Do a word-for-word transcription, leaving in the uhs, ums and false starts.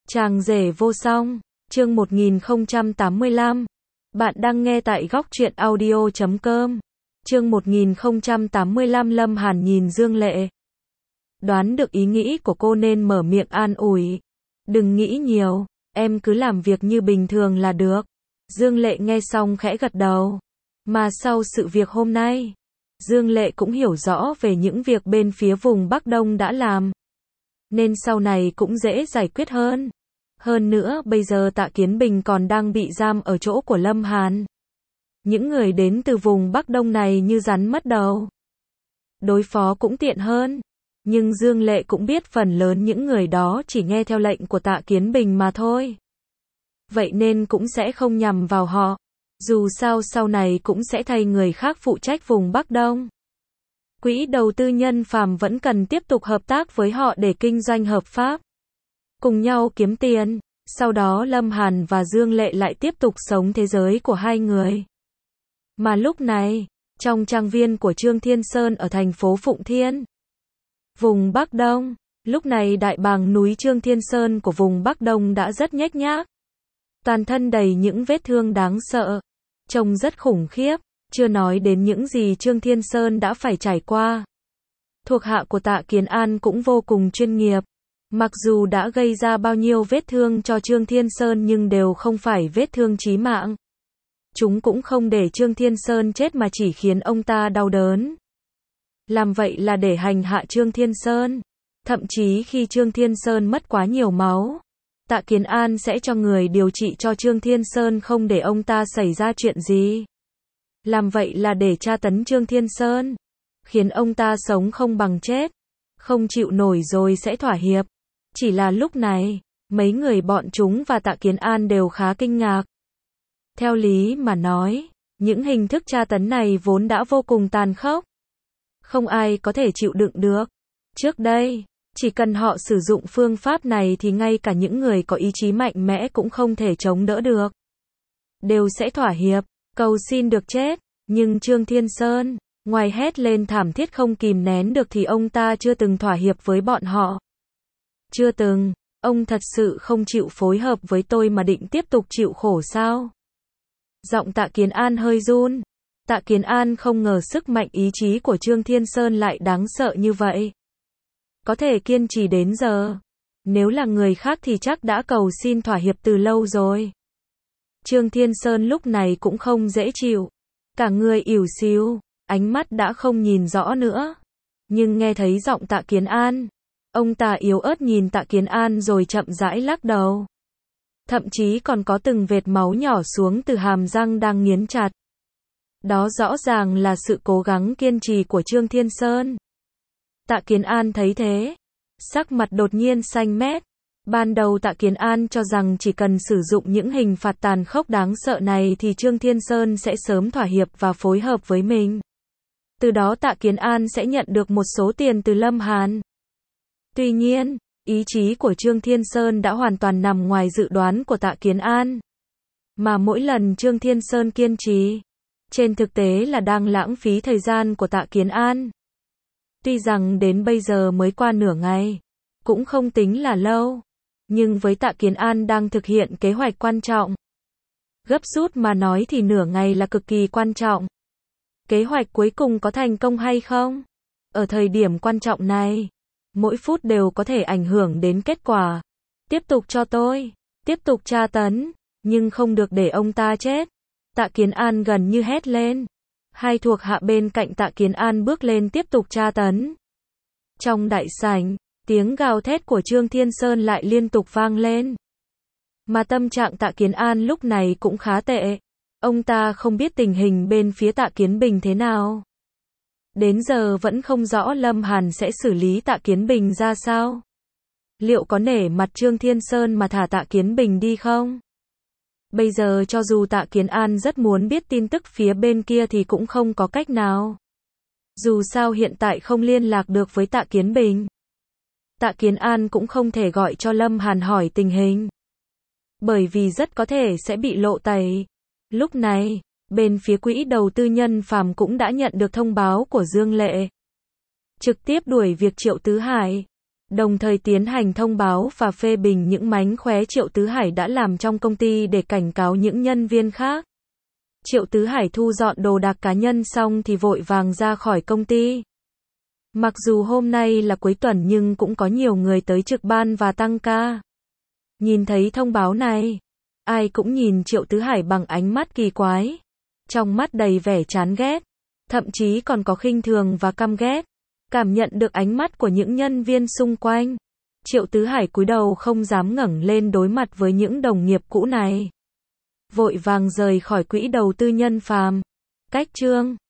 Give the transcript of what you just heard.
Chàng rể vô song, chương một nghìn không trăm tám mươi lăm. Bạn đang nghe tại góc truyện audio chấm com. Chương một nghìn không trăm tám mươi lăm. Lâm Hàn nhìn Dương Lệ. Đoán được ý nghĩ của cô nên mở miệng an ủi. Đừng nghĩ nhiều, em cứ làm việc như bình thường là được. Dương Lệ nghe xong khẽ gật đầu. Mà sau sự việc hôm nay, Dương Lệ cũng hiểu rõ về những việc bên phía vùng Bắc Đông đã làm. Nên sau này cũng dễ giải quyết hơn. Hơn nữa bây giờ Tạ Kiến Bình còn đang bị giam ở chỗ của Lâm Hàn. Những người đến từ vùng Bắc Đông này như rắn mất đầu. Đối phó cũng tiện hơn. Nhưng Dương Lệ cũng biết phần lớn những người đó chỉ nghe theo lệnh của Tạ Kiến Bình mà thôi. Vậy nên cũng sẽ không nhằm vào họ. Dù sao sau này cũng sẽ thay người khác phụ trách vùng Bắc Đông. Quỹ đầu tư Nhân Phàm vẫn cần tiếp tục hợp tác với họ để kinh doanh hợp pháp. Cùng nhau kiếm tiền. Sau đó Lâm Hàn và Dương Lệ lại tiếp tục sống thế giới của hai người. Mà lúc này, trong trang viên của Trương Thiên Sơn ở thành phố Phụng Thiên, vùng Bắc Đông, lúc này đại bàng núi Trương Thiên Sơn của vùng Bắc Đông đã rất nhếch nhác. Toàn thân đầy những vết thương đáng sợ. Trông rất khủng khiếp. Chưa nói đến những gì Trương Thiên Sơn đã phải trải qua. Thuộc hạ của Tạ Kiến An cũng vô cùng chuyên nghiệp. Mặc dù đã gây ra bao nhiêu vết thương cho Trương Thiên Sơn nhưng đều không phải vết thương chí mạng. Chúng cũng không để Trương Thiên Sơn chết mà chỉ khiến ông ta đau đớn. Làm vậy là để hành hạ Trương Thiên Sơn. Thậm chí khi Trương Thiên Sơn mất quá nhiều máu, Tạ Kiến An sẽ cho người điều trị cho Trương Thiên Sơn không để ông ta xảy ra chuyện gì. Làm vậy là để tra tấn Trương Thiên Sơn, khiến ông ta sống không bằng chết. Không chịu nổi rồi sẽ thỏa hiệp. Chỉ là lúc này, mấy người bọn chúng và Tạ Kiến An đều khá kinh ngạc. Theo lý mà nói, những hình thức tra tấn này vốn đã vô cùng tàn khốc. Không ai có thể chịu đựng được. Trước đây, chỉ cần họ sử dụng phương pháp này thì ngay cả những người có ý chí mạnh mẽ cũng không thể chống đỡ được. Đều sẽ thỏa hiệp, cầu xin được chết. Nhưng Trương Thiên Sơn, ngoài hét lên thảm thiết không kìm nén được thì ông ta chưa từng thỏa hiệp với bọn họ. Chưa từng, ông thật sự không chịu phối hợp với tôi mà định tiếp tục chịu khổ sao? Giọng Tạ Kiến An hơi run. Tạ Kiến An không ngờ sức mạnh ý chí của Trương Thiên Sơn lại đáng sợ như vậy. Có thể kiên trì đến giờ. Nếu là người khác thì chắc đã cầu xin thỏa hiệp từ lâu rồi. Trương Thiên Sơn lúc này cũng không dễ chịu. Cả người ỉu xìu, ánh mắt đã không nhìn rõ nữa. Nhưng nghe thấy giọng Tạ Kiến An, ông ta yếu ớt nhìn Tạ Kiến An rồi chậm rãi lắc đầu. Thậm chí còn có từng vệt máu nhỏ xuống từ hàm răng đang nghiến chặt. Đó rõ ràng là sự cố gắng kiên trì của Trương Thiên Sơn. Tạ Kiến An thấy thế, sắc mặt đột nhiên xanh mét. Ban đầu Tạ Kiến An cho rằng chỉ cần sử dụng những hình phạt tàn khốc đáng sợ này thì Trương Thiên Sơn sẽ sớm thỏa hiệp và phối hợp với mình. Từ đó Tạ Kiến An sẽ nhận được một số tiền từ Lâm Hàn. Tuy nhiên, ý chí của Trương Thiên Sơn đã hoàn toàn nằm ngoài dự đoán của Tạ Kiến An. Mà mỗi lần Trương Thiên Sơn kiên trì, trên thực tế là đang lãng phí thời gian của Tạ Kiến An. Tuy rằng đến bây giờ mới qua nửa ngày, cũng không tính là lâu. Nhưng với Tạ Kiến An đang thực hiện kế hoạch quan trọng. Gấp rút mà nói thì nửa ngày là cực kỳ quan trọng. Kế hoạch cuối cùng có thành công hay không? Ở thời điểm quan trọng này, mỗi phút đều có thể ảnh hưởng đến kết quả. Tiếp tục cho tôi, tiếp tục tra tấn, nhưng không được để ông ta chết. Tạ Kiến An gần như hét lên. Hai thuộc hạ bên cạnh Tạ Kiến An bước lên tiếp tục tra tấn. Trong đại sảnh, tiếng gào thét của Trương Thiên Sơn lại liên tục vang lên. Mà tâm trạng Tạ Kiến An lúc này cũng khá tệ. Ông ta không biết tình hình bên phía Tạ Kiến Bình thế nào. Đến giờ vẫn không rõ Lâm Hàn sẽ xử lý Tạ Kiến Bình ra sao. Liệu có nể mặt Trương Thiên Sơn mà thả Tạ Kiến Bình đi không? Bây giờ cho dù Tạ Kiến An rất muốn biết tin tức phía bên kia thì cũng không có cách nào. Dù sao hiện tại không liên lạc được với Tạ Kiến Bình. Tạ Kiến An cũng không thể gọi cho Lâm Hàn hỏi tình hình. Bởi vì rất có thể sẽ bị lộ tẩy. Lúc này, bên phía quỹ đầu tư Nhân Phàm cũng đã nhận được thông báo của Dương Lệ. Trực tiếp đuổi việc Triệu Tứ Hải. đồng thời tiến hành thông báo và phê bình những mánh khóe Triệu Tứ Hải đã làm trong công ty để cảnh cáo những nhân viên khác. Triệu Tứ Hải thu dọn đồ đạc cá nhân xong thì vội vàng ra khỏi công ty. Mặc dù hôm nay là cuối tuần nhưng cũng có nhiều người tới trực ban và tăng ca. Nhìn thấy thông báo này, ai cũng nhìn Triệu Tứ Hải bằng ánh mắt kỳ quái, trong mắt đầy vẻ chán ghét, thậm chí còn có khinh thường và căm ghét. Cảm nhận được ánh mắt của những nhân viên xung quanh, Triệu Tứ Hải cúi đầu không dám ngẩng lên đối mặt với những đồng nghiệp cũ này. Vội vàng rời khỏi quỹ đầu tư Nhân Phàm. Cách chương